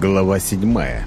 Глава 7.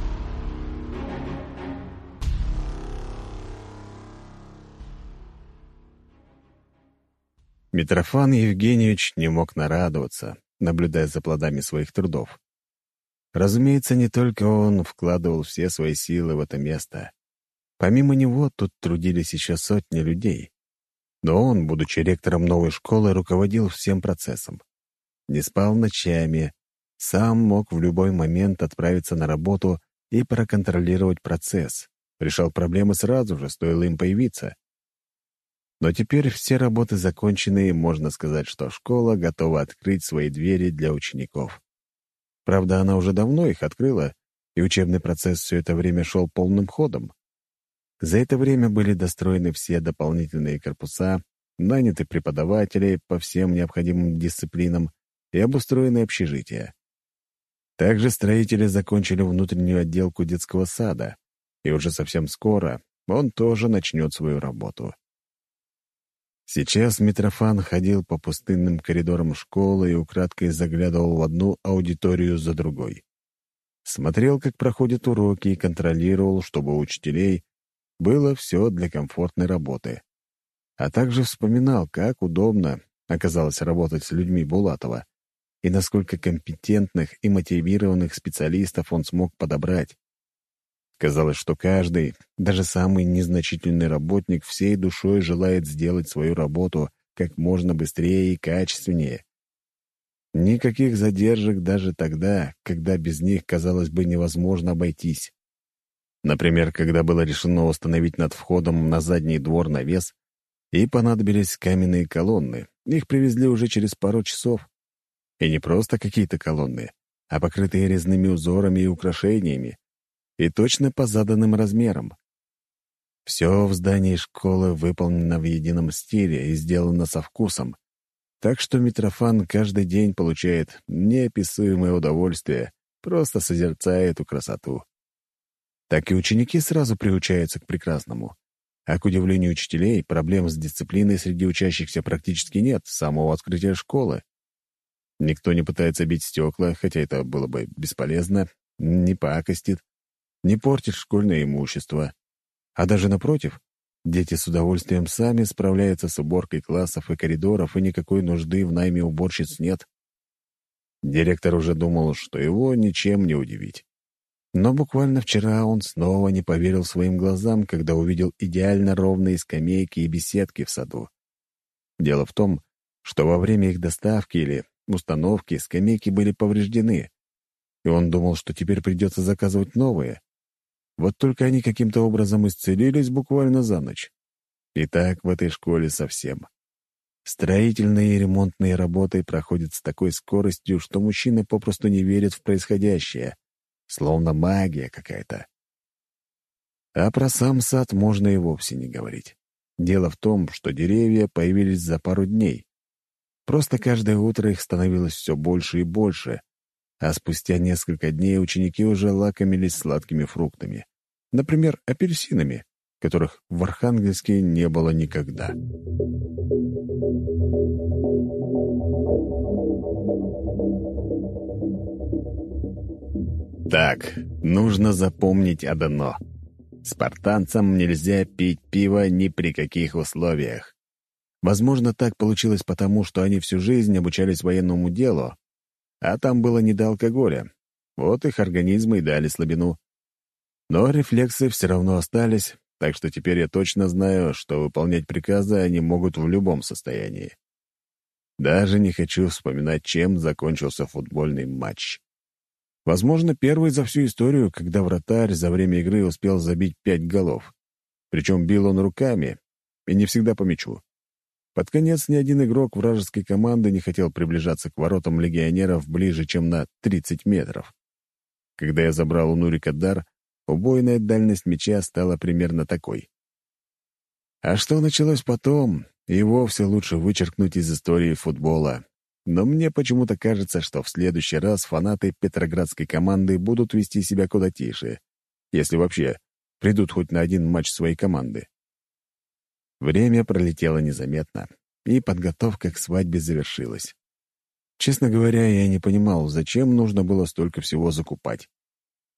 Митрофан Евгеньевич не мог нарадоваться, наблюдая за плодами своих трудов. Разумеется, не только он вкладывал все свои силы в это место. Помимо него тут трудились еще сотни людей. Но он, будучи ректором новой школы, руководил всем процессом. Не спал ночами, сам мог в любой момент отправиться на работу и проконтролировать процесс. Решал проблемы сразу же, стоило им появиться. Но теперь все работы закончены, и можно сказать, что школа готова открыть свои двери для учеников. Правда, она уже давно их открыла, и учебный процесс все это время шел полным ходом. За это время были достроены все дополнительные корпуса, наняты преподаватели по всем необходимым дисциплинам и обустроены общежития. Также строители закончили внутреннюю отделку детского сада, и уже совсем скоро он тоже начнет свою работу. Сейчас Митрофан ходил по пустынным коридорам школы и украдкой заглядывал в одну аудиторию за другой. Смотрел, как проходят уроки, и контролировал, чтобы у учителей было все для комфортной работы. А также вспоминал, как удобно оказалось работать с людьми Булатова, и насколько компетентных и мотивированных специалистов он смог подобрать. Казалось, что каждый, даже самый незначительный работник, всей душой желает сделать свою работу как можно быстрее и качественнее. Никаких задержек даже тогда, когда без них, казалось бы, невозможно обойтись. Например, когда было решено установить над входом на задний двор навес, и понадобились каменные колонны. Их привезли уже через пару часов. И не просто какие-то колонны, а покрытые резными узорами и украшениями, и точно по заданным размерам. Все в здании школы выполнено в едином стиле и сделано со вкусом, так что Митрофан каждый день получает неописуемое удовольствие, просто созерцая эту красоту. Так и ученики сразу приучаются к прекрасному. А к удивлению учителей, проблем с дисциплиной среди учащихся практически нет с самого открытия школы. Никто не пытается бить стекла, хотя это было бы бесполезно, не пакостит, не портит школьное имущество. А даже напротив, дети с удовольствием сами справляются с уборкой классов и коридоров, и никакой нужды в найме уборщиц нет. Директор уже думал, что его ничем не удивить. Но буквально вчера он снова не поверил своим глазам, когда увидел идеально ровные скамейки и беседки в саду. Дело в том, что во время их доставки или установки скамейки были повреждены, и он думал, что теперь придется заказывать новые. Вот только они каким-то образом исцелились буквально за ночь. И так в этой школе совсем. Строительные и ремонтные работы проходят с такой скоростью, что мужчины попросту не верят в происходящее, словно магия какая-то. А про сам сад можно и вовсе не говорить. Дело в том, что деревья появились за пару дней. Просто каждое утро их становилось все больше и больше, а спустя несколько дней ученики уже лакомились сладкими фруктами. Например, апельсинами, которых в Архангельске не было никогда. Так, нужно запомнить одно. Спартанцам нельзя пить пиво ни при каких условиях. Возможно, так получилось потому, что они всю жизнь обучались военному делу, а там было не до алкоголя. Вот их организмы и дали слабину. Но рефлексы все равно остались, так что теперь я точно знаю, что выполнять приказы они могут в любом состоянии. Даже не хочу вспоминать, чем закончился футбольный матч. Возможно, первый за всю историю, когда вратарь за время игры успел забить 5 голов. Причем бил он руками, и не всегда по мячу. Под конец ни один игрок вражеской команды не хотел приближаться к воротам легионеров ближе, чем на 30 метров. Когда я забрал у Нурика дар, убойная дальность мяча стала примерно такой. А что началось потом, и вовсе лучше вычеркнуть из истории футбола. Но мне почему-то кажется, что в следующий раз фанаты петроградской команды будут вести себя куда тише, если вообще придут хоть на один матч своей команды. Время пролетело незаметно, и подготовка к свадьбе завершилась. Честно говоря, я не понимал, зачем нужно было столько всего закупать.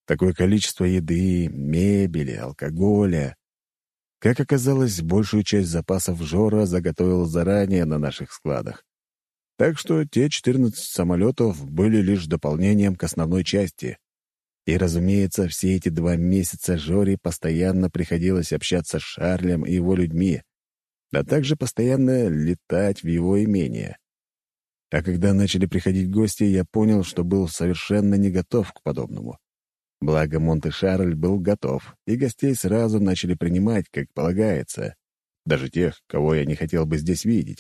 Такое количество еды, мебели, алкоголя. Как оказалось, большую часть запасов Жора заготовил заранее на наших складах. Так что те 14 самолетов были лишь дополнением к основной части. И, разумеется, все эти 2 месяца Жоре постоянно приходилось общаться с Шарлем и его людьми, а также постоянно летать в его имение. А когда начали приходить гости, я понял, что был совершенно не готов к подобному. Благо Монте-Шарль был готов, и гостей сразу начали принимать, как полагается, даже тех, кого я не хотел бы здесь видеть.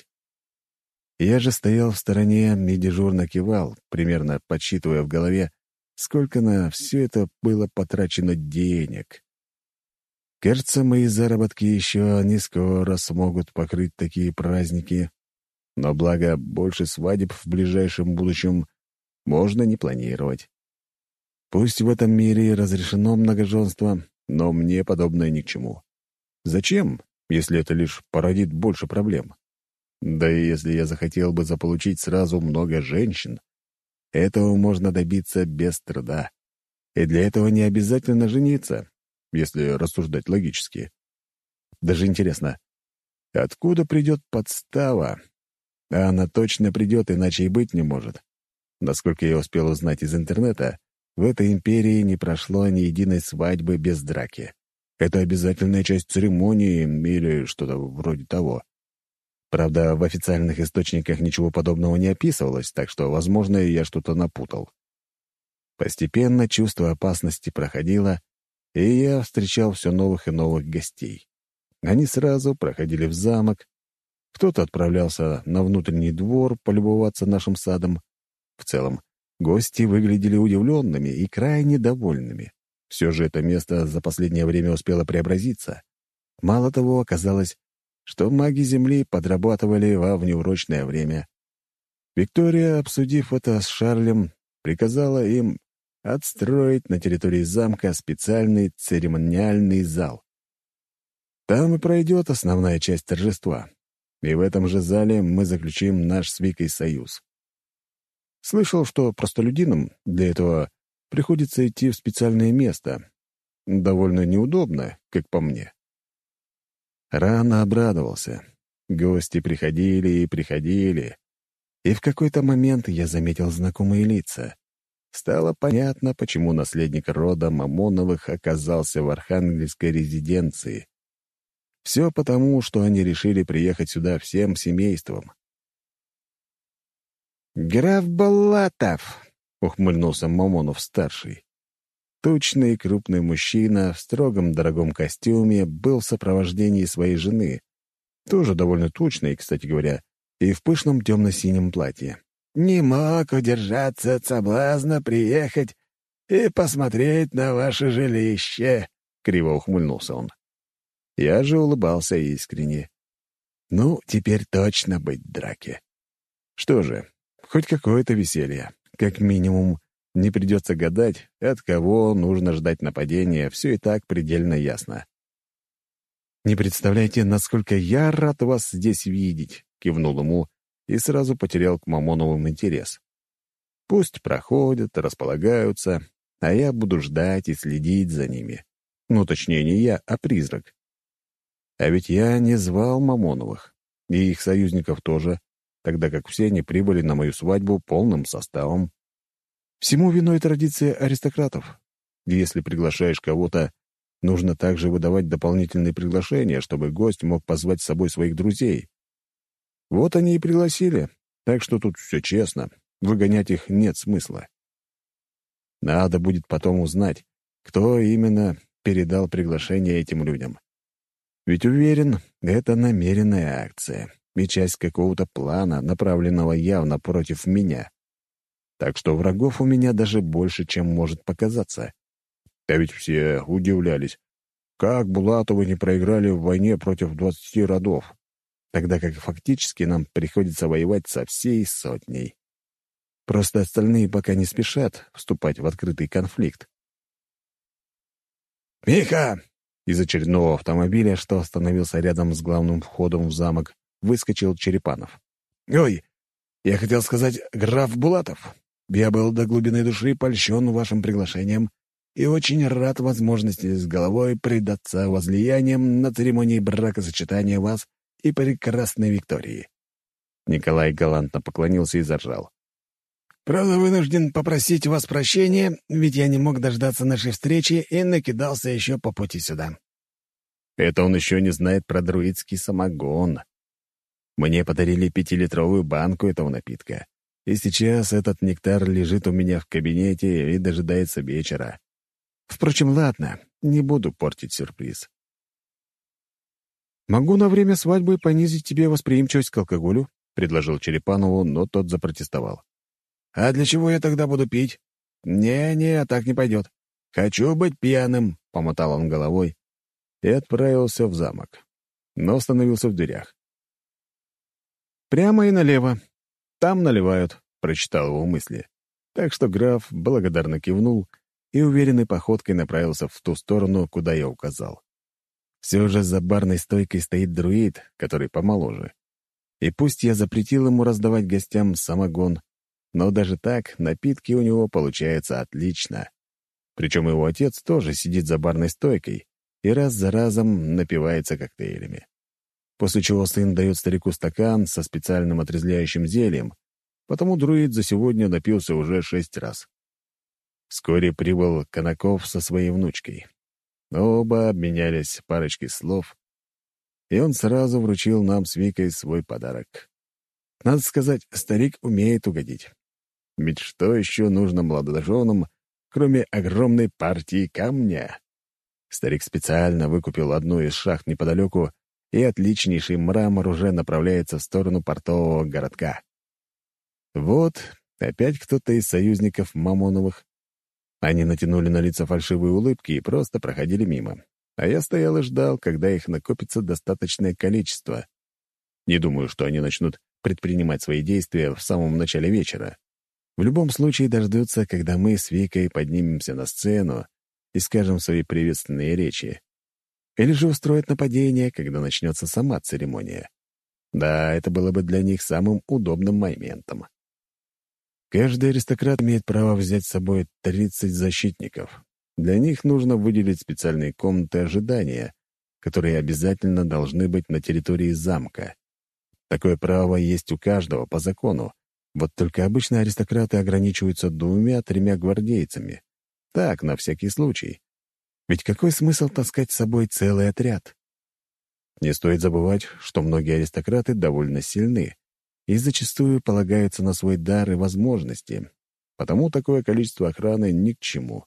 Я же стоял в стороне и дежурно кивал, примерно подсчитывая в голове, сколько на все это было потрачено денег. Кажется, мои заработки еще не скоро смогут покрыть такие праздники, но благо больше свадеб в ближайшем будущем можно не планировать. Пусть в этом мире разрешено многоженство, но мне подобное ни к чему. Зачем, если это лишь породит больше проблем? Да и если я захотел бы заполучить сразу много женщин, этого можно добиться без труда. И для этого не обязательно жениться, если рассуждать логически. Даже интересно, откуда придет подстава? А она точно придет, иначе и быть не может. Насколько я успел узнать из интернета, в этой империи не прошло ни единой свадьбы без драки. Это обязательная часть церемонии или что-то вроде того. Правда, в официальных источниках ничего подобного не описывалось, так что, возможно, я что-то напутал. Постепенно чувство опасности проходило, и я встречал все новых и новых гостей. Они сразу проходили в замок, кто-то отправлялся на внутренний двор полюбоваться нашим садом. В целом, гости выглядели удивленными и крайне довольными. Все же это место за последнее время успело преобразиться. Мало того, оказалось, что маги Земли подрабатывали во внеурочное время. Виктория, обсудив это с Шарлем, приказала им отстроить на территории замка специальный церемониальный зал. Там и пройдет основная часть торжества. И в этом же зале мы заключим наш с Викой союз. Слышал, что простолюдинам для этого приходится идти в специальное место. Довольно неудобно, как по мне. Рано обрадовался. Гости приходили и приходили. И в какой-то момент я заметил знакомые лица. Стало понятно, почему наследник рода Мамоновых оказался в архангельской резиденции. Все потому, что они решили приехать сюда всем семейством. «Граф Балатов!» — ухмыльнулся Мамонов-старший. Тучный и крупный мужчина в строгом дорогом костюме был в сопровождении своей жены, тоже довольно тучной, кстати говоря, и в пышном темно-синем платье. «Не мог удержаться от соблазна приехать и посмотреть на ваше жилище», — криво ухмыльнулся он. Я же улыбался искренне. Ну, теперь точно быть в драке. Что же, хоть какое-то веселье. Как минимум, не придется гадать, от кого нужно ждать нападения, все и так предельно ясно. «Не представляете, насколько я рад вас здесь видеть», — кивнул ему и сразу потерял к Мамоновым интерес. «Пусть проходят, располагаются, а я буду ждать и следить за ними. Ну, точнее, не я, а призрак. А ведь я не звал Мамоновых, и их союзников тоже, тогда как все они прибыли на мою свадьбу полным составом. Всему виной традиция аристократов. Если приглашаешь кого-то, нужно также выдавать дополнительные приглашения, чтобы гость мог позвать с собой своих друзей. Вот они и пригласили, так что тут все честно, выгонять их нет смысла. Надо будет потом узнать, кто именно передал приглашение этим людям. Ведь уверен, это намеренная акция и часть какого-то плана, направленного явно против меня. Так что врагов у меня даже больше, чем может показаться. А ведь все удивлялись, как Булатовы не проиграли в войне против 20 родов, тогда как фактически нам приходится воевать со всей сотней. Просто остальные пока не спешат вступать в открытый конфликт. «Миха!» Из очередного автомобиля, что остановился рядом с главным входом в замок, выскочил Черепанов. «Ой, я хотел сказать, граф Булатов. Я был до глубины души польщен вашим приглашением и очень рад возможности с головой предаться возлияниям на церемонии бракосочетания вас и прекрасной Виктории». Николай галантно поклонился и заржал. «Правда, вынужден попросить у вас прощения, ведь я не мог дождаться нашей встречи и накидался еще по пути сюда». Это он еще не знает про друидский самогон. Мне подарили 5-литровую банку этого напитка, и сейчас этот нектар лежит у меня в кабинете и дожидается вечера. Впрочем, ладно, не буду портить сюрприз. «Могу на время свадьбы понизить тебе восприимчивость к алкоголю», — предложил Черепанову, но тот запротестовал. «А для чего я тогда буду пить?» «Не-не, так не пойдет. Хочу быть пьяным», — помотал он головой и отправился в замок, но остановился в дверях. «Прямо и налево. Там наливают», — прочитал его мысли. Так что граф благодарно кивнул и уверенной походкой направился в ту сторону, куда я указал. Все же за барной стойкой стоит друид, который помоложе. И пусть я запретил ему раздавать гостям самогон, но даже так напитки у него получаются отлично. Причем его отец тоже сидит за барной стойкой и раз за разом напивается коктейлями. После чего сын дает старику стакан со специальным отрезвляющим зельем, потому друид за сегодня напился уже 6 раз. Вскоре прибыл Конаков со своей внучкой. Оба обменялись парочкой слов, и он сразу вручил нам с Викой свой подарок. Надо сказать, старик умеет угодить. Ведь что еще нужно молодоженам, кроме огромной партии камня? Старик специально выкупил одну из шахт неподалеку, и отличнейший мрамор уже направляется в сторону портового городка. Вот, опять кто-то из союзников Мамоновых. Они натянули на лица фальшивые улыбки и просто проходили мимо. А я стоял и ждал, когда их накопится достаточное количество. Не думаю, что они начнут предпринимать свои действия в самом начале вечера. В любом случае дождутся, когда мы с Викой поднимемся на сцену и скажем свои приветственные речи. Или же устроят нападение, когда начнется сама церемония. Да, это было бы для них самым удобным моментом. Каждый аристократ имеет право взять с собой 30 защитников. Для них нужно выделить специальные комнаты ожидания, которые обязательно должны быть на территории замка. Такое право есть у каждого по закону, вот только обычно аристократы ограничиваются 2-3 гвардейцами. Так, на всякий случай. Ведь какой смысл таскать с собой целый отряд? Не стоит забывать, что многие аристократы довольно сильны и зачастую полагаются на свой дар и возможности, потому такое количество охраны ни к чему.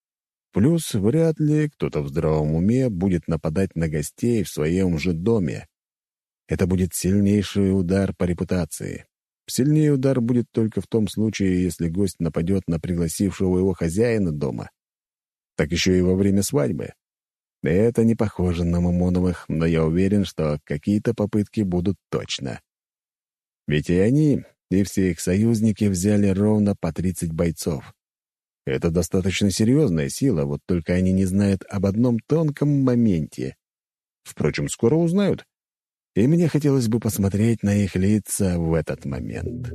Плюс вряд ли кто-то в здравом уме будет нападать на гостей в своем же доме. Это будет сильнейший удар по репутации. Сильнее удар будет только в том случае, если гость нападет на пригласившего его хозяина дома. Так еще и во время свадьбы. Это не похоже на Мамоновых, но я уверен, что какие-то попытки будут точно. Ведь и они, и все их союзники взяли ровно по 30 бойцов. Это достаточно серьезная сила, вот только они не знают об одном тонком моменте. Впрочем, скоро узнают. И мне хотелось бы посмотреть на их лица в этот момент.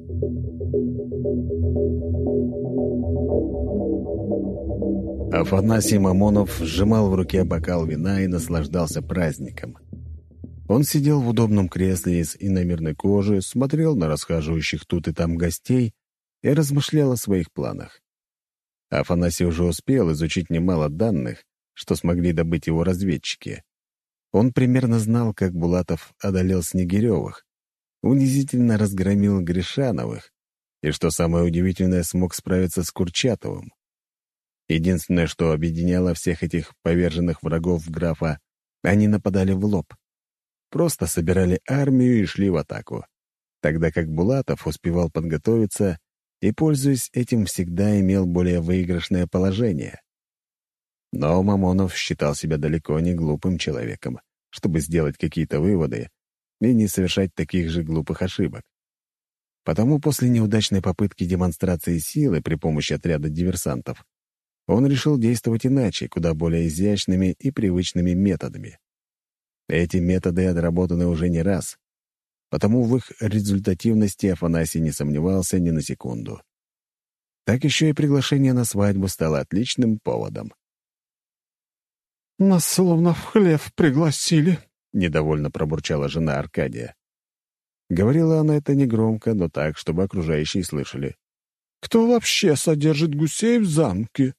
Афанасий Мамонов сжимал в руке бокал вина и наслаждался праздником. Он сидел в удобном кресле из иномерной кожи, смотрел на расхаживающих тут и там гостей и размышлял о своих планах. Афанасий уже успел изучить немало данных, что смогли добыть его разведчики. Он примерно знал, как Булатов одолел Снегиревых, унизительно разгромил Гришановых и, что самое удивительное, смог справиться с Курчатовым. Единственное, что объединяло всех этих поверженных врагов графа, они нападали в лоб. Просто собирали армию и шли в атаку, тогда как Булатов успевал подготовиться и, пользуясь этим, всегда имел более выигрышное положение. Но Мамонов считал себя далеко не глупым человеком, чтобы сделать какие-то выводы и не совершать таких же глупых ошибок. Потому после неудачной попытки демонстрации силы при помощи отряда диверсантов он решил действовать иначе, куда более изящными и привычными методами. Эти методы отработаны уже не раз, потому в их результативности Афанасий не сомневался ни на секунду. Так еще и приглашение на свадьбу стало отличным поводом. «Нас словно в хлев пригласили», — недовольно пробурчала жена Аркадия. Говорила она это негромко, но так, чтобы окружающие слышали. «Кто вообще содержит гусей в замке?»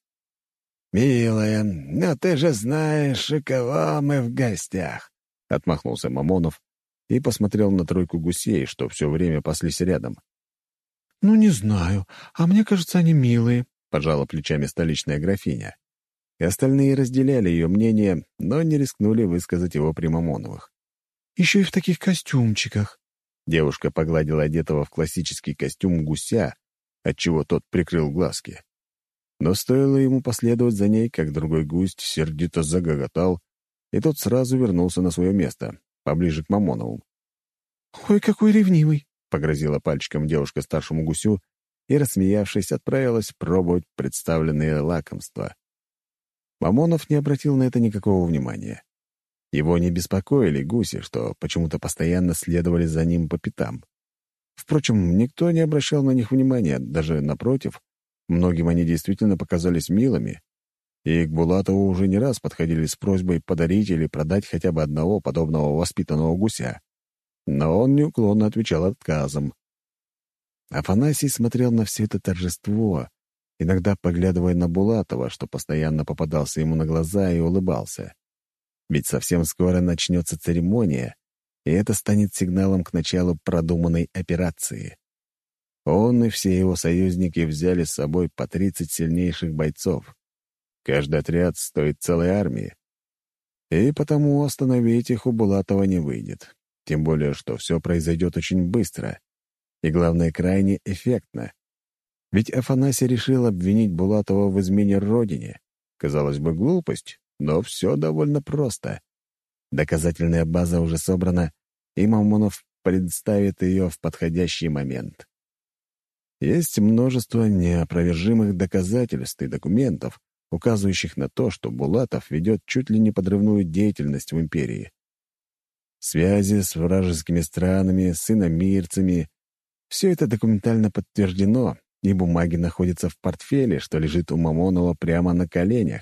«Милая, но ты же знаешь, у кого мы в гостях», — отмахнулся Мамонов и посмотрел на тройку гусей, что все время паслись рядом. «Ну, не знаю, а мне кажется, они милые», — пожала плечами столичная графиня. И остальные разделяли ее мнение, но не рискнули высказать его при Мамоновых. «Еще и в таких костюмчиках». Девушка погладила одетого в классический костюм гуся, отчего тот прикрыл глазки. Но стоило ему последовать за ней, как другой гусь сердито загоготал, и тот сразу вернулся на свое место, поближе к Мамонову. «Ой, какой ревнивый!» — погрозила пальчиком девушка старшему гусю и, рассмеявшись, отправилась пробовать представленные лакомства. Мамонов не обратил на это никакого внимания. Его не беспокоили гуси, что почему-то постоянно следовали за ним по пятам. Впрочем, никто не обращал на них внимания, даже напротив. Многим они действительно показались милыми, и к Булатову уже не раз подходили с просьбой подарить или продать хотя бы одного подобного воспитанного гуся. Но он неуклонно отвечал отказом. Афанасий смотрел на все это торжество, иногда поглядывая на Булатова, что постоянно попадался ему на глаза, и улыбался. Ведь совсем скоро начнется церемония, и это станет сигналом к началу продуманной операции. Он и все его союзники взяли с собой по 30 сильнейших бойцов. Каждый отряд стоит целой армии. И потому остановить их у Булатова не выйдет. Тем более, что все произойдет очень быстро. И, главное, крайне эффектно. Ведь Афанасий решил обвинить Булатова в измене родине. Казалось бы, глупость, но все довольно просто. Доказательная база уже собрана, и Мамонов представит ее в подходящий момент. Есть множество неопровержимых доказательств и документов, указывающих на то, что Булатов ведет чуть ли не подрывную деятельность в империи. Связи с вражескими странами, с иномирцами — все это документально подтверждено, и бумаги находятся в портфеле, что лежит у Мамонова прямо на коленях.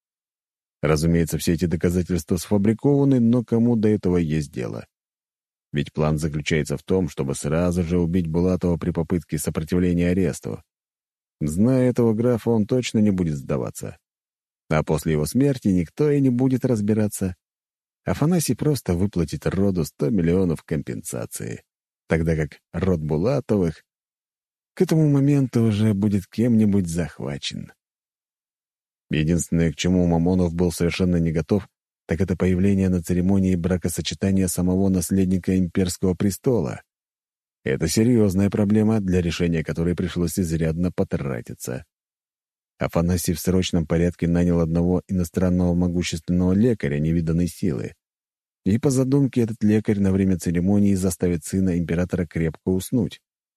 Разумеется, все эти доказательства сфабрикованы, но кому до этого есть дело? Ведь план заключается в том, чтобы сразу же убить Булатова при попытке сопротивления аресту. Зная этого графа, он точно не будет сдаваться. А после его смерти никто и не будет разбираться. Афанасий просто выплатит роду 100 миллионов компенсации, тогда как род Булатовых к этому моменту уже будет кем-нибудь захвачен. Единственное, к чему Мамонов был совершенно не готов, так это появление на церемонии бракосочетания самого наследника имперского престола. Это серьезная проблема, для решения которой пришлось изрядно потратиться. Афанасий в срочном порядке нанял одного иностранного могущественного лекаря невиданной силы. И по задумке этот лекарь на время церемонии заставит сына императора крепко уснуть.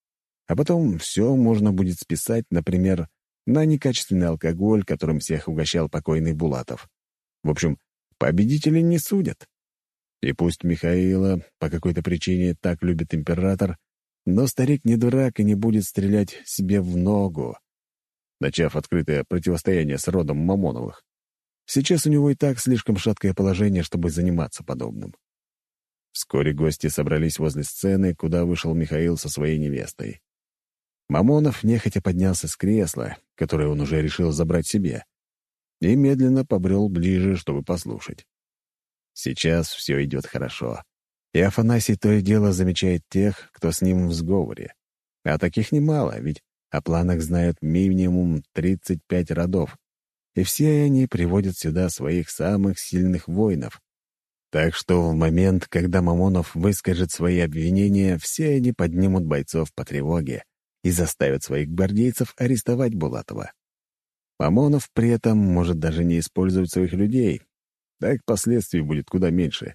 А потом все можно будет списать, например, на некачественный алкоголь, которым всех угощал покойный Булатов. В общем, победители не судят. И пусть Михаила по какой-то причине так любит император, но старик не дурак и не будет стрелять себе в ногу, начав открытое противостояние с родом Мамоновых. Сейчас у него и так слишком шаткое положение, чтобы заниматься подобным. Вскоре гости собрались возле сцены, куда вышел Михаил со своей невестой. Мамонов нехотя поднялся с кресла, которое он уже решил забрать себе, и медленно побрел ближе, чтобы послушать. Сейчас все идет хорошо, и Афанасий то и дело замечает тех, кто с ним в сговоре. А таких немало, ведь о планах знают минимум 35 родов, и все они приводят сюда своих самых сильных воинов. Так что в момент, когда Мамонов выскажет свои обвинения, все они поднимут бойцов по тревоге и заставят своих гвардейцев арестовать Булатова. Мамонов при этом может даже не использовать своих людей, так последствий будет куда меньше.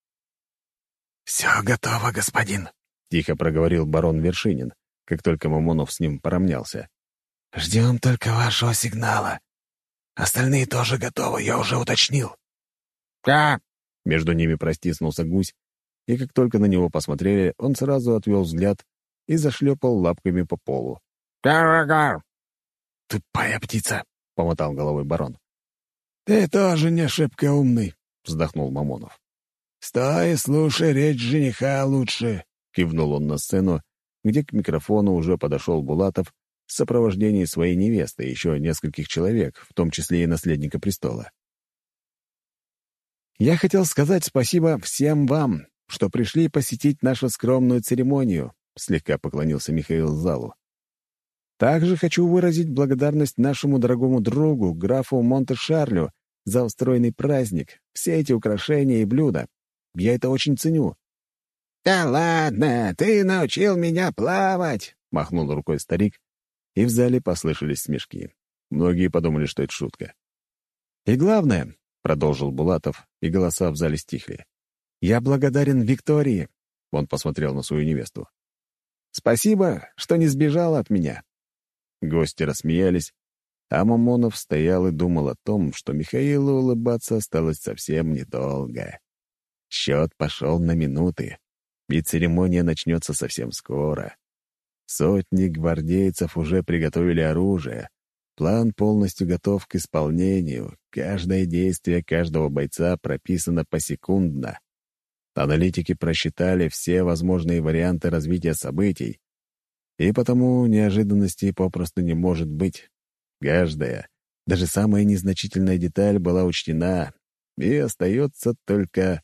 «Все готово, господин», — тихо проговорил барон Вершинин, как только Мамонов с ним поравнялся. «Ждем только вашего сигнала. Остальные тоже готовы, я уже уточнил». «Да!» — между ними простиснулся гусь, и как только на него посмотрели, он сразу отвел взгляд и зашлепал лапками по полу. «Тупая птица», — помотал головой барон. «Ты тоже не шибко умный», — вздохнул Мамонов. «Стой и слушай речь жениха лучше», — кивнул он на сцену, где к микрофону уже подошел Булатов в сопровождении своей невесты и еще нескольких человек, в том числе и наследника престола. «Я хотел сказать спасибо всем вам, что пришли посетить нашу скромную церемонию», — слегка поклонился Михаил залу. «Также хочу выразить благодарность нашему дорогому другу, графу Монте-Шарлю, за устроенный праздник, все эти украшения и блюда. Я это очень ценю». «Да ладно, ты научил меня плавать!» — махнул рукой старик, и в зале послышались смешки. Многие подумали, что это шутка. «И главное, — продолжил Булатов, и голоса в зале стихли, — я благодарен Виктории», — он посмотрел на свою невесту. «Спасибо, что не сбежала от меня». Гости рассмеялись, а Мамонов стоял и думал о том, что Михаилу улыбаться осталось совсем недолго. Счет пошел на минуты, и церемония начнется совсем скоро. Сотни гвардейцев уже приготовили оружие. План полностью готов к исполнению. Каждое действие каждого бойца прописано посекундно. Аналитики просчитали все возможные варианты развития событий, и потому неожиданностей попросту не может быть. Каждая, даже самая незначительная деталь была учтена, и остается только...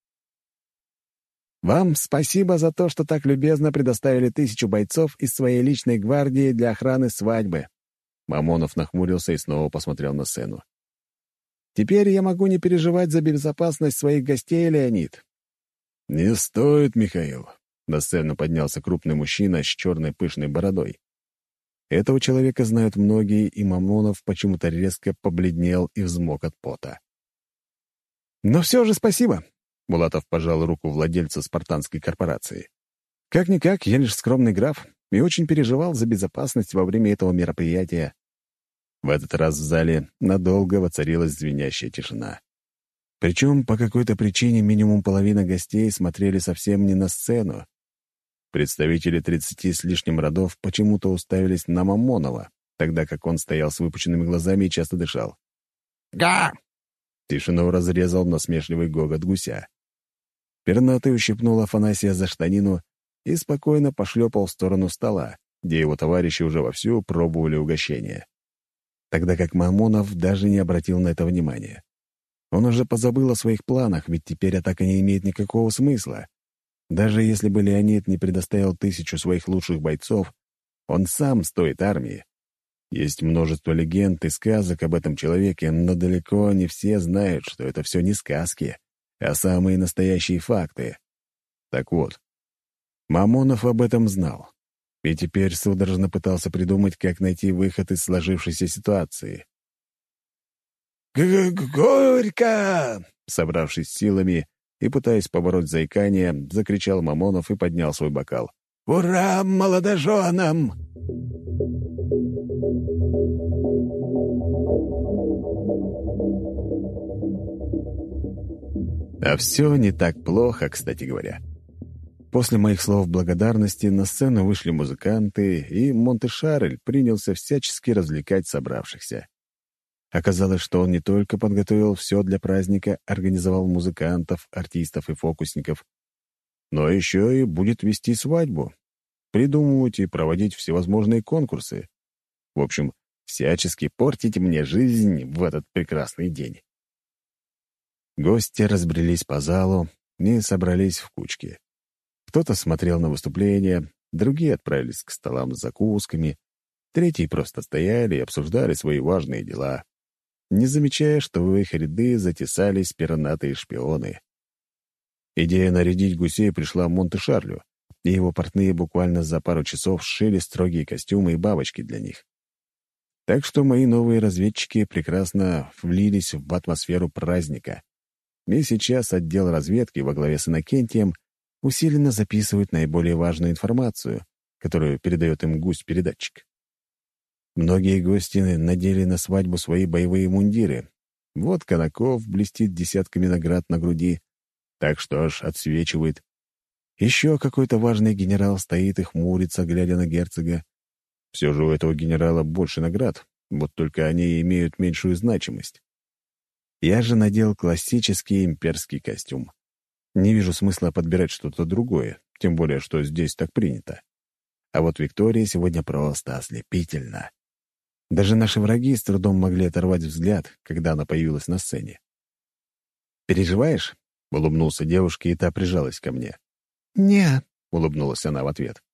«Вам спасибо за то, что так любезно предоставили 1000 бойцов из своей личной гвардии для охраны свадьбы». Мамонов нахмурился и снова посмотрел на сцену. «Теперь я могу не переживать за безопасность своих гостей, Леонид». «Не стоит, Михаил». На сцену поднялся крупный мужчина с черной пышной бородой. Этого человека знают многие, и Мамонов почему-то резко побледнел и взмок от пота. «Но все же спасибо», — Булатов пожал руку владельцу спартанской корпорации. «Как-никак, я лишь скромный граф и очень переживал за безопасность во время этого мероприятия». В этот раз в зале надолго воцарилась звенящая тишина. Причем по какой-то причине минимум половина гостей смотрели совсем не на сцену. Представители 30 с лишним родов почему-то уставились на Мамонова, тогда как он стоял с выпученными глазами и часто дышал. «Га!» Тишину разрезал насмешливый гогот гуся. Пернатый ущипнул Афанасия за штанину и спокойно пошлепал в сторону стола, где его товарищи уже вовсю пробовали угощение. Тогда как Мамонов даже не обратил на это внимания. Он уже позабыл о своих планах, ведь теперь атака не имеет никакого смысла. Даже если бы Леонид не предоставил 1000 своих лучших бойцов, он сам стоит армии. Есть множество легенд и сказок об этом человеке, но далеко не все знают, что это все не сказки, а самые настоящие факты. Так вот, Мамонов об этом знал, и теперь судорожно пытался придумать, как найти выход из сложившейся ситуации. «Горько!» Собравшись силами и пытаясь побороть заикание, закричал Мамонов и поднял свой бокал. «Ура молодоженам!» А все не так плохо, кстати говоря. После моих слов благодарности на сцену вышли музыканты, и Монте-Шарль принялся всячески развлекать собравшихся. Оказалось, что он не только подготовил все для праздника, организовал музыкантов, артистов и фокусников, но еще и будет вести свадьбу, придумывать и проводить всевозможные конкурсы. В общем, всячески портить мне жизнь в этот прекрасный день. Гости разбрелись по залу и собрались в кучки. Кто-то смотрел на выступления, другие отправились к столам с закусками, третьи просто стояли и обсуждали свои важные дела, не замечая, что в их ряды затесались пернатые шпионы. Идея нарядить гусей пришла Монте-Шарлю, и его портные буквально за пару часов сшили строгие костюмы и бабочки для них. Так что мои новые разведчики прекрасно влились в атмосферу праздника. И сейчас отдел разведки во главе с Иннокентием усиленно записывает наиболее важную информацию, которую передает им гусь-передатчик. Многие гости надели на свадьбу свои боевые мундиры. Вот Конаков блестит десятками наград на груди, так что аж отсвечивает. Еще какой-то важный генерал стоит и хмурится, глядя на герцога. Все же у этого генерала больше наград, вот только они имеют меньшую значимость. Я же надел классический имперский костюм. Не вижу смысла подбирать что-то другое, тем более, что здесь так принято. А вот Виктория сегодня просто ослепительна. Даже наши враги с трудом могли оторвать взгляд, когда она появилась на сцене. «Переживаешь?» — улыбнулся девушке, и та прижалась ко мне. «Не», — улыбнулась она в ответ.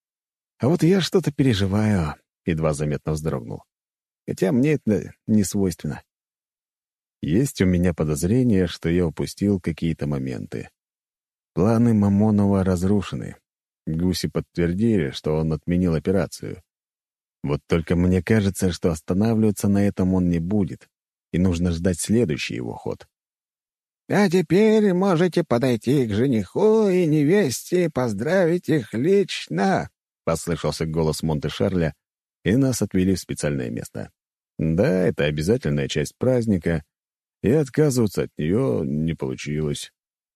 «А вот я что-то переживаю», — едва заметно вздрогнул. «Хотя мне это не свойственно. Есть у меня подозрение, что я упустил какие-то моменты. Планы Мамонова разрушены. Гуси подтвердили, что он отменил операцию. Вот только мне кажется, что останавливаться на этом он не будет, и нужно ждать следующий его ход. «А теперь можете подойти к жениху и невесте и поздравить их лично», — послышался голос Монте-Шарля, и нас отвели в специальное место. Да, это обязательная часть праздника, и отказываться от нее не получилось.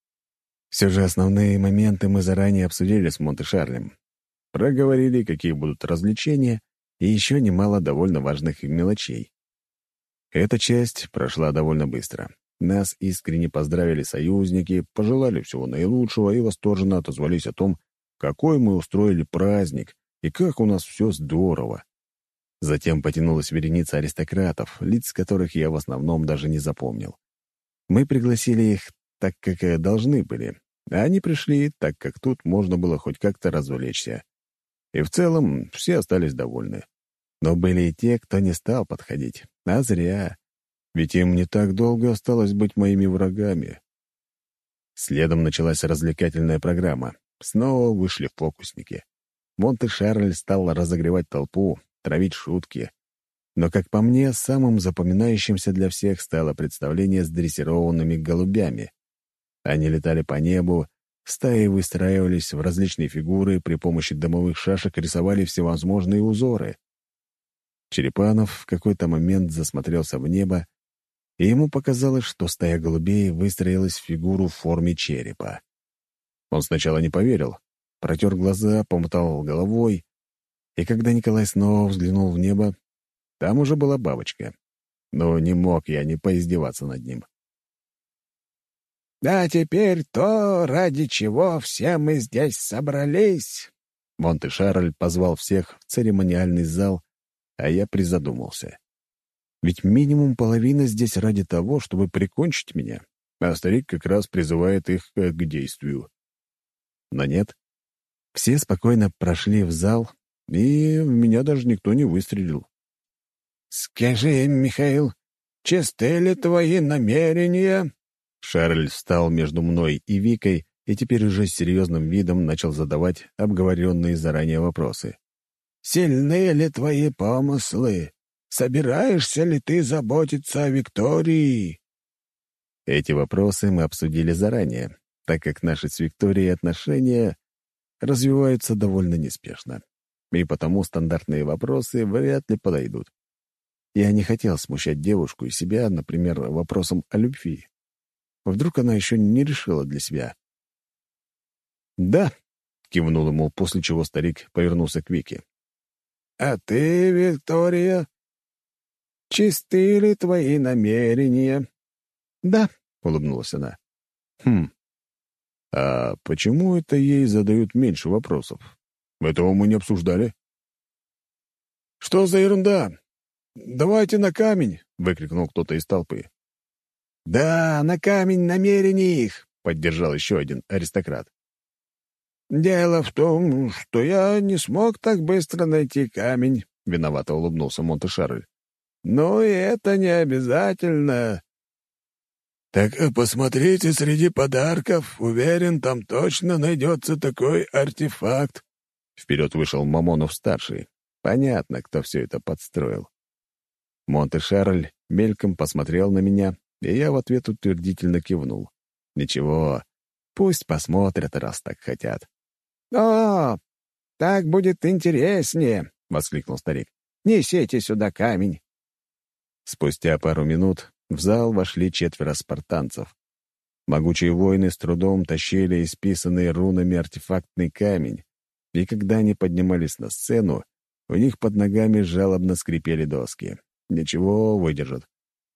Все же основные моменты мы заранее обсудили с Монте-Шарлем. Проговорили, какие будут развлечения, и еще немало довольно важных мелочей. Эта часть прошла довольно быстро. Нас искренне поздравили союзники, пожелали всего наилучшего и восторженно отозвались о том, какой мы устроили праздник и как у нас все здорово. Затем потянулась вереница аристократов, лиц которых я в основном даже не запомнил. Мы пригласили их так, как и должны были, а они пришли, так как тут можно было хоть как-то развлечься. И в целом все остались довольны. Но были и те, кто не стал подходить. А зря. Ведь им не так долго осталось быть моими врагами. Следом началась развлекательная программа. Снова вышли фокусники. Монте-Шарль стал разогревать толпу, травить шутки. Но, как по мне, самым запоминающимся для всех стало представление с дрессированными голубями. Они летали по небу, стаи выстраивались в различные фигуры, при помощи дымовых шашек рисовали всевозможные узоры. Черепанов в какой-то момент засмотрелся в небо, и ему показалось, что стая голубей выстроилась в фигуру в форме черепа. Он сначала не поверил, протер глаза, помотал головой, и когда Николай снова взглянул в небо, там уже была бабочка. Но не мог я не поиздеваться над ним. «А теперь то, ради чего все мы здесь собрались». Монте-Шарль позвал всех в церемониальный зал, а я призадумался. Ведь минимум половина здесь ради того, чтобы прикончить меня, а старик как раз призывает их к действию. Но нет. Все спокойно прошли в зал, и в меня даже никто не выстрелил. «Скажи, Михаил, чисты ли твои намерения?» Шарль встал между мной и Викой и теперь уже с серьезным видом начал задавать обговоренные заранее вопросы. «Сильны ли твои помыслы? Собираешься ли ты заботиться о Виктории?» Эти вопросы мы обсудили заранее, так как наши с Викторией отношения развиваются довольно неспешно. И потому стандартные вопросы вряд ли подойдут. Я не хотел смущать девушку и себя, например, вопросом о любви. Вдруг она еще не решила для себя. «Да», — кивнул ему, после чего старик повернулся к Вике. «А ты, Виктория, чисты ли твои намерения?» «Да», — улыбнулась она. А почему это ей задают меньше вопросов? Этого мы не обсуждали». «Что за ерунда? Давайте на камень!» — выкрикнул кто-то из толпы. «Да, на камень намерений их!» — поддержал еще один аристократ. «Дело в том, что я не смог так быстро найти камень», — виновато улыбнулся Монте-Шарль. «Но и это не обязательно». «Так посмотрите среди подарков. Уверен, там точно найдется такой артефакт». Вперед вышел Мамонов-старший. Понятно, кто все это подстроил. Монте-Шарль мельком посмотрел на меня, и я в ответ утвердительно кивнул. «Ничего, пусть посмотрят, раз так хотят». «О, так будет интереснее!» — воскликнул старик. «Несите сюда камень!» Спустя пару минут в зал вошли 4 спартанцев. Могучие воины с трудом тащили исписанный рунами артефактный камень, и когда они поднимались на сцену, у них под ногами жалобно скрипели доски. Ничего, выдержат.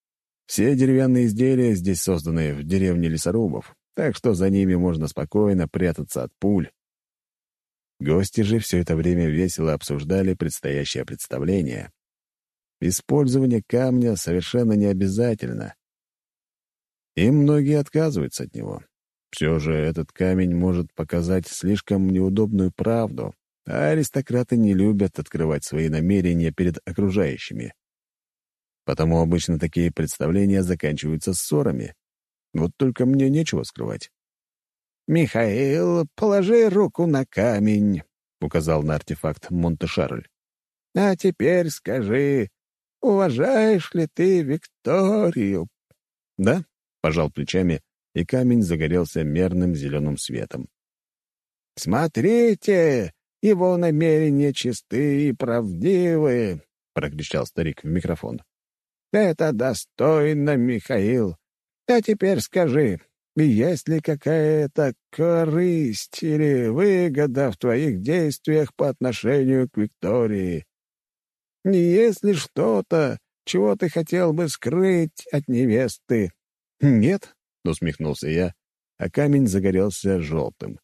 Все деревянные изделия здесь созданы в деревне лесорубов, так что за ними можно спокойно прятаться от пуль. Гости же все это время весело обсуждали предстоящее представление. Использование камня совершенно не обязательно. И многие отказываются от него. Все же этот камень может показать слишком неудобную правду, а аристократы не любят открывать свои намерения перед окружающими. Потому обычно такие представления заканчиваются ссорами. Вот только мне нечего скрывать. «Михаил, положи руку на камень», — указал на артефакт Монте-Шарль. «А теперь скажи, уважаешь ли ты Викторию?» «Да?» — пожал плечами, и камень загорелся мерным зеленым светом. «Смотрите, его намерения чисты и правдивы», — прокричал старик в микрофон. «Это достойно, Михаил. А теперь скажи, есть ли какая-то корысть или выгода в твоих действиях по отношению к Виктории? Есть ли что-то, чего ты хотел бы скрыть от невесты?» «Нет», — усмехнулся я, а камень загорелся желтым.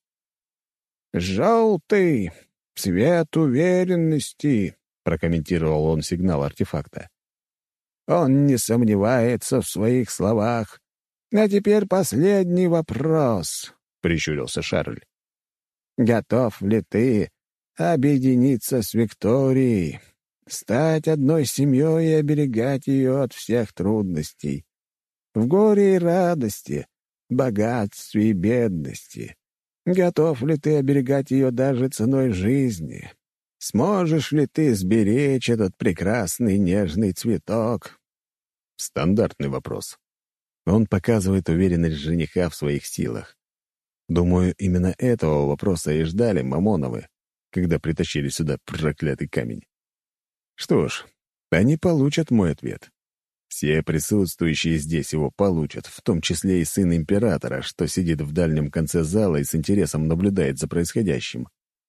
«Желтый — цвет уверенности», — прокомментировал он сигнал артефакта. «Он не сомневается в своих словах. А теперь последний вопрос», — прищурился Шарль. «Готов ли ты объединиться с Викторией, стать одной семьей и оберегать ее от всех трудностей, в горе и радости, богатстве и бедности? Готов ли ты оберегать ее даже ценой жизни? Сможешь ли ты сберечь этот прекрасный нежный цветок?» Стандартный вопрос. Он показывает уверенность жениха в своих силах. Думаю, именно этого вопроса и ждали Мамоновы, когда притащили сюда проклятый камень. Что ж, они получат мой ответ. Все присутствующие здесь его получат, в том числе и сын императора, что сидит в дальнем конце зала и с интересом наблюдает за происходящим.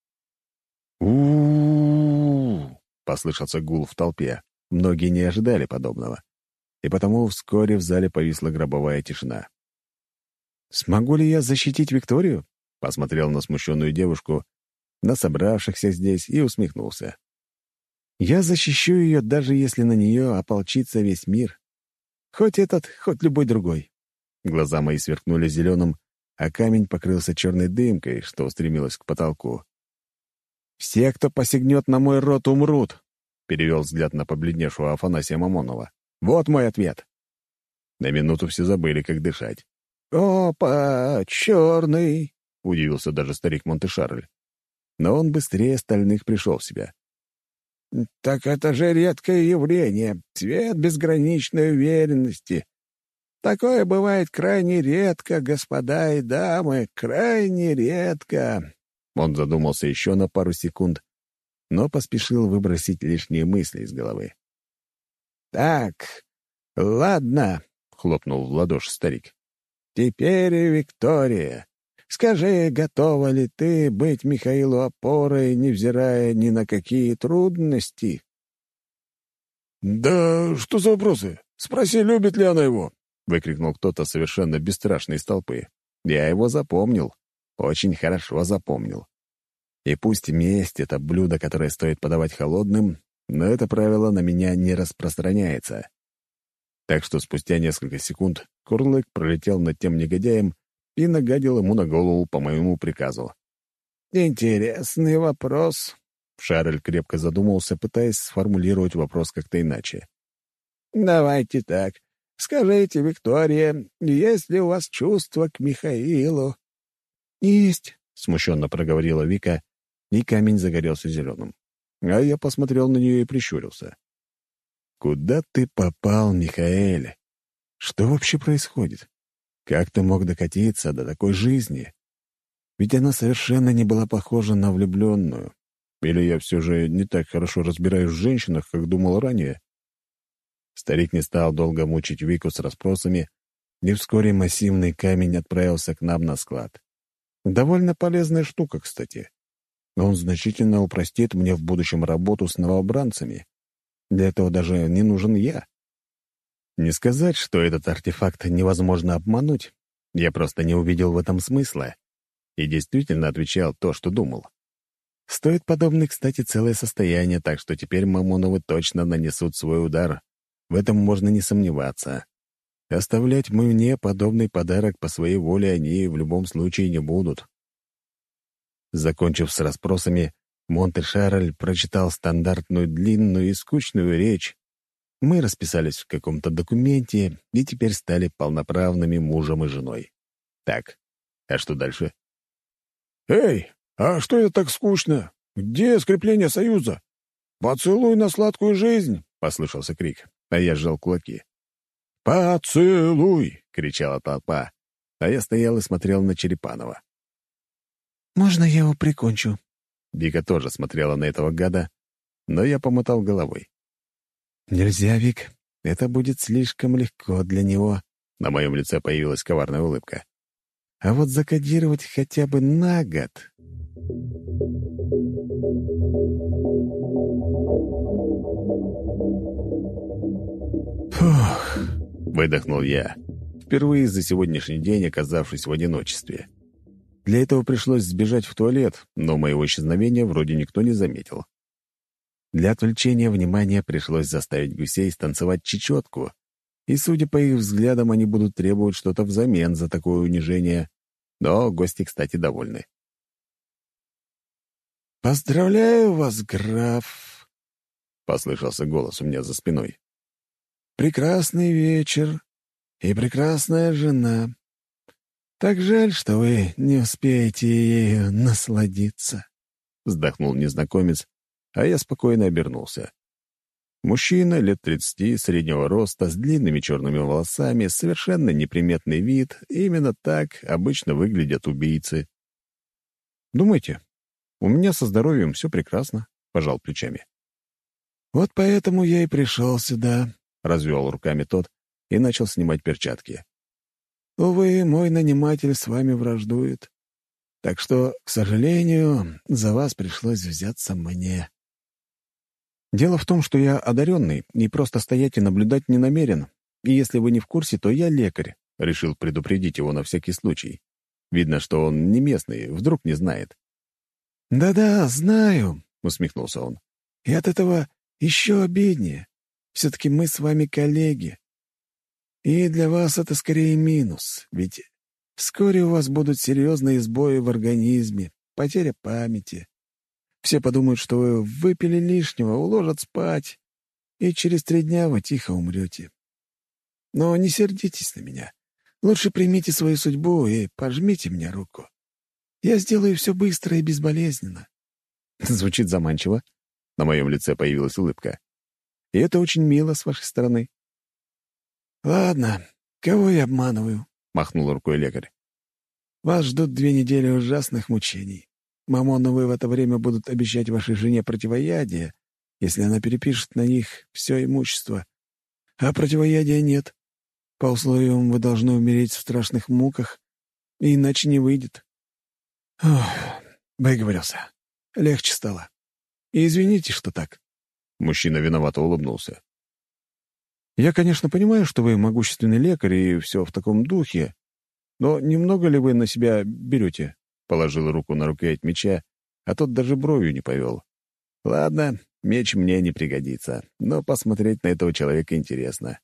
«У-у-у-у!» — послышался гул в толпе. Многие не ожидали подобного. И потому вскоре в зале повисла гробовая тишина. «Смогу ли я защитить Викторию?» — посмотрел на смущенную девушку, на собравшихся здесь, и усмехнулся. «Я защищу ее, даже если на нее ополчится весь мир. Хоть этот, хоть любой другой». Глаза мои сверкнули зеленым, а камень покрылся черной дымкой, что устремилась к потолку. «Все, кто посягнет на мой род, умрут», — перевел взгляд на побледневшего Афанасия Мамонова. «Вот мой ответ». На минуту все забыли, как дышать. «Опа, черный!» — удивился даже старик Монте-Шарль. Но он быстрее остальных пришел в себя. «Так это же редкое явление, цвет безграничной уверенности. Такое бывает крайне редко, господа и дамы, крайне редко». Он задумался еще на пару секунд, но поспешил выбросить лишние мысли из головы. «Так, ладно», — хлопнул в ладоши старик. «Теперь, Виктория, скажи, готова ли ты быть Михаилу опорой, невзирая ни на какие трудности?» «Да что за вопросы? Спроси, любит ли она его?» — выкрикнул кто-то совершенно бесстрашный из толпы. Я его запомнил, очень хорошо запомнил. И пусть месть — это блюдо, которое стоит подавать холодным, но это правило на меня не распространяется. Так что спустя несколько секунд Курлык пролетел над тем негодяем и нагадил ему на голову по моему приказу. «Интересный вопрос». Шарль крепко задумался, пытаясь сформулировать вопрос как-то иначе. «Давайте так. Скажите, Виктория, есть ли у вас чувства к Михаилу?» «Есть», — смущенно проговорила Вика, и камень загорелся зеленым. А я посмотрел на нее и прищурился. «Куда ты попал, Михаэль? Что вообще происходит? Как ты мог докатиться до такой жизни? Ведь она совершенно не была похожа на влюбленную. Или я все же не так хорошо разбираюсь в женщинах, как думал ранее?» Старик не стал долго мучить Вику с расспросами, и вскоре массивный камень отправился к нам на склад. Довольно полезная штука, кстати. Он значительно упростит мне в будущем работу с новобранцами. Для этого даже не нужен я. Не сказать, что этот артефакт невозможно обмануть. Я просто не увидел в этом смысла и действительно отвечал то, что думал. Стоит подобный, кстати, целое состояние, так что теперь Мамоновы точно нанесут свой удар. В этом можно не сомневаться. Оставлять мне подобный подарок по своей воле они в любом случае не будут. Закончив с расспросами, Монте-Шарль прочитал стандартную длинную и скучную речь. Мы расписались в каком-то документе и теперь стали полноправными мужем и женой. Так, а что дальше? «Эй, а что это так скучно? Где скрепление союза? Поцелуй на сладкую жизнь!» — послышался крик, а я сжал кулаки. «Поцелуй!» — кричала толпа, а я стоял и смотрел на Черепанова. «Можно я его прикончу?» Вика тоже смотрела на этого гада, но я помотал головой. «Нельзя, Вик. Это будет слишком легко для него». На моем лице появилась коварная улыбка. «А вот закодировать хотя бы на год...» «Фух!» — выдохнул я, впервые за сегодняшний день оказавшись в одиночестве. Для этого пришлось сбежать в туалет, но моего исчезновения вроде никто не заметил. Для отвлечения внимания пришлось заставить гусей станцевать чечетку, и, судя по их взглядам, они будут требовать что-то взамен за такое унижение. Но гости, кстати, довольны. «Поздравляю вас, граф!» — послышался голос у меня за спиной. «Прекрасный вечер и прекрасная жена. Так жаль, что вы не успеете ею насладиться», — вздохнул незнакомец, а я спокойно обернулся. Мужчина лет 30, среднего роста, с длинными черными волосами, совершенно неприметный вид. Именно так обычно выглядят убийцы. «Думаете, у меня со здоровьем все прекрасно», — пожал плечами. «Вот поэтому я и пришел сюда», — развел руками тот и начал снимать перчатки. «Увы, мой наниматель с вами враждует. Так что, к сожалению, за вас пришлось взяться мне». «Дело в том, что я одаренный и просто стоять и наблюдать не намерен. И если вы не в курсе, то я лекарь», — решил предупредить его на всякий случай. Видно, что он не местный, вдруг не знает. «Да-да, знаю», — усмехнулся он. «И от этого еще обиднее. Все-таки мы с вами коллеги. И для вас это скорее минус, ведь вскоре у вас будут серьезные сбои в организме, потеря памяти. Все подумают, что вы выпили лишнего, уложат спать, и через 3 дня вы тихо умрете. Но не сердитесь на меня. Лучше примите свою судьбу и пожмите мне руку. Я сделаю все быстро и безболезненно». Звучит заманчиво. На моем лице появилась улыбка. И это очень мило с вашей стороны. «Ладно, кого я обманываю?» — махнул рукой лекарь. «Вас ждут 2 недели ужасных мучений. Мамоновы в это время будут обещать вашей жене противоядие, если она перепишет на них все имущество. А противоядия нет. По условиям вы должны умереть в страшных муках, и иначе не выйдет». Ох, выговорился. Легче стало. И извините, что так. Мужчина виновато улыбнулся. «Я, конечно, понимаю, что вы могущественный лекарь и все в таком духе, но немного ли вы на себя берете?» Положил руку на рукоять меча, а тот даже бровью не повел. «Ладно, меч мне не пригодится, но посмотреть на этого человека интересно».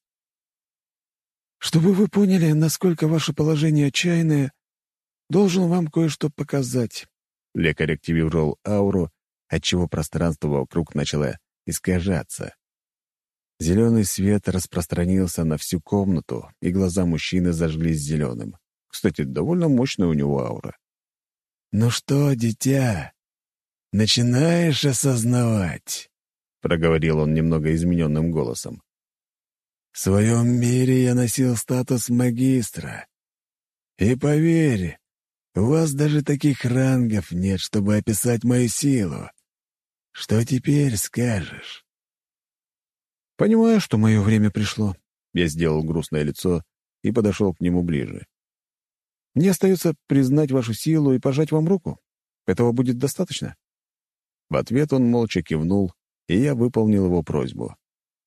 «Чтобы вы поняли, насколько ваше положение отчаянное, должен вам кое-что показать». Лекарь активировал ауру, отчего пространство вокруг начало искажаться. Зеленый свет распространился на всю комнату, и глаза мужчины зажглись зеленым. Кстати, довольно мощная у него аура. «Ну что, дитя, начинаешь осознавать?» — проговорил он немного измененным голосом. «В своем мире я носил статус магистра. И поверь, у вас даже таких рангов нет, чтобы описать мою силу. Что теперь скажешь?» «Понимаю, что мое время пришло». Я сделал грустное лицо и подошел к нему ближе. «Мне остается признать вашу силу и пожать вам руку. Этого будет достаточно?» В ответ он молча кивнул, и я выполнил его просьбу.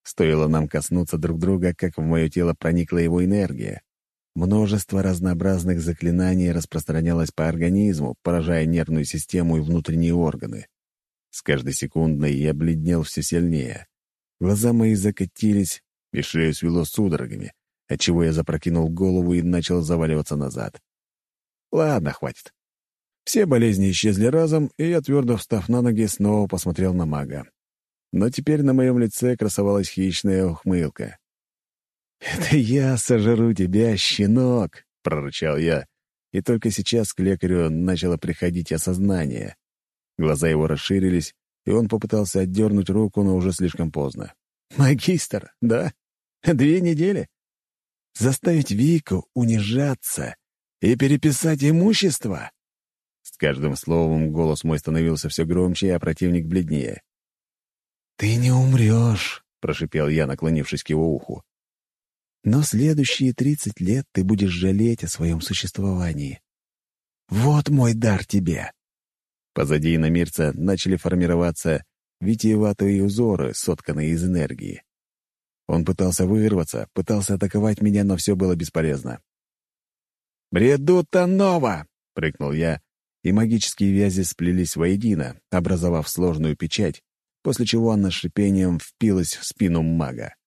Стоило нам коснуться друг друга, как в мое тело проникла его энергия. Множество разнообразных заклинаний распространялось по организму, поражая нервную систему и внутренние органы. С каждой секундой я бледнел все сильнее. Глаза мои закатились, и шею свело судорогами, отчего я запрокинул голову и начал заваливаться назад. Ладно, хватит. Все болезни исчезли разом, и я, твердо встав на ноги, снова посмотрел на мага. Но теперь на моем лице красовалась хищная ухмылка. «Это я сожру тебя, щенок!» — прорычал я, и только сейчас к лекарю начало приходить осознание. Глаза его расширились, и он попытался отдернуть руку, но уже слишком поздно. «Магистр, да? 2 недели? Заставить Вику унижаться и переписать имущество?» С каждым словом голос мой становился все громче, а противник бледнее. «Ты не умрешь», — прошипел я, наклонившись к его уху. «Но следующие 30 лет ты будешь жалеть о своем существовании. Вот мой дар тебе». Позади иномирца начали формироваться витиеватые узоры, сотканные из энергии. Он пытался вырваться, пытался атаковать меня, но все было бесполезно. «Бредута нова!» — прыкнул я, и магические вязи сплелись воедино, образовав сложную печать, после чего она с шипением впилась в спину мага.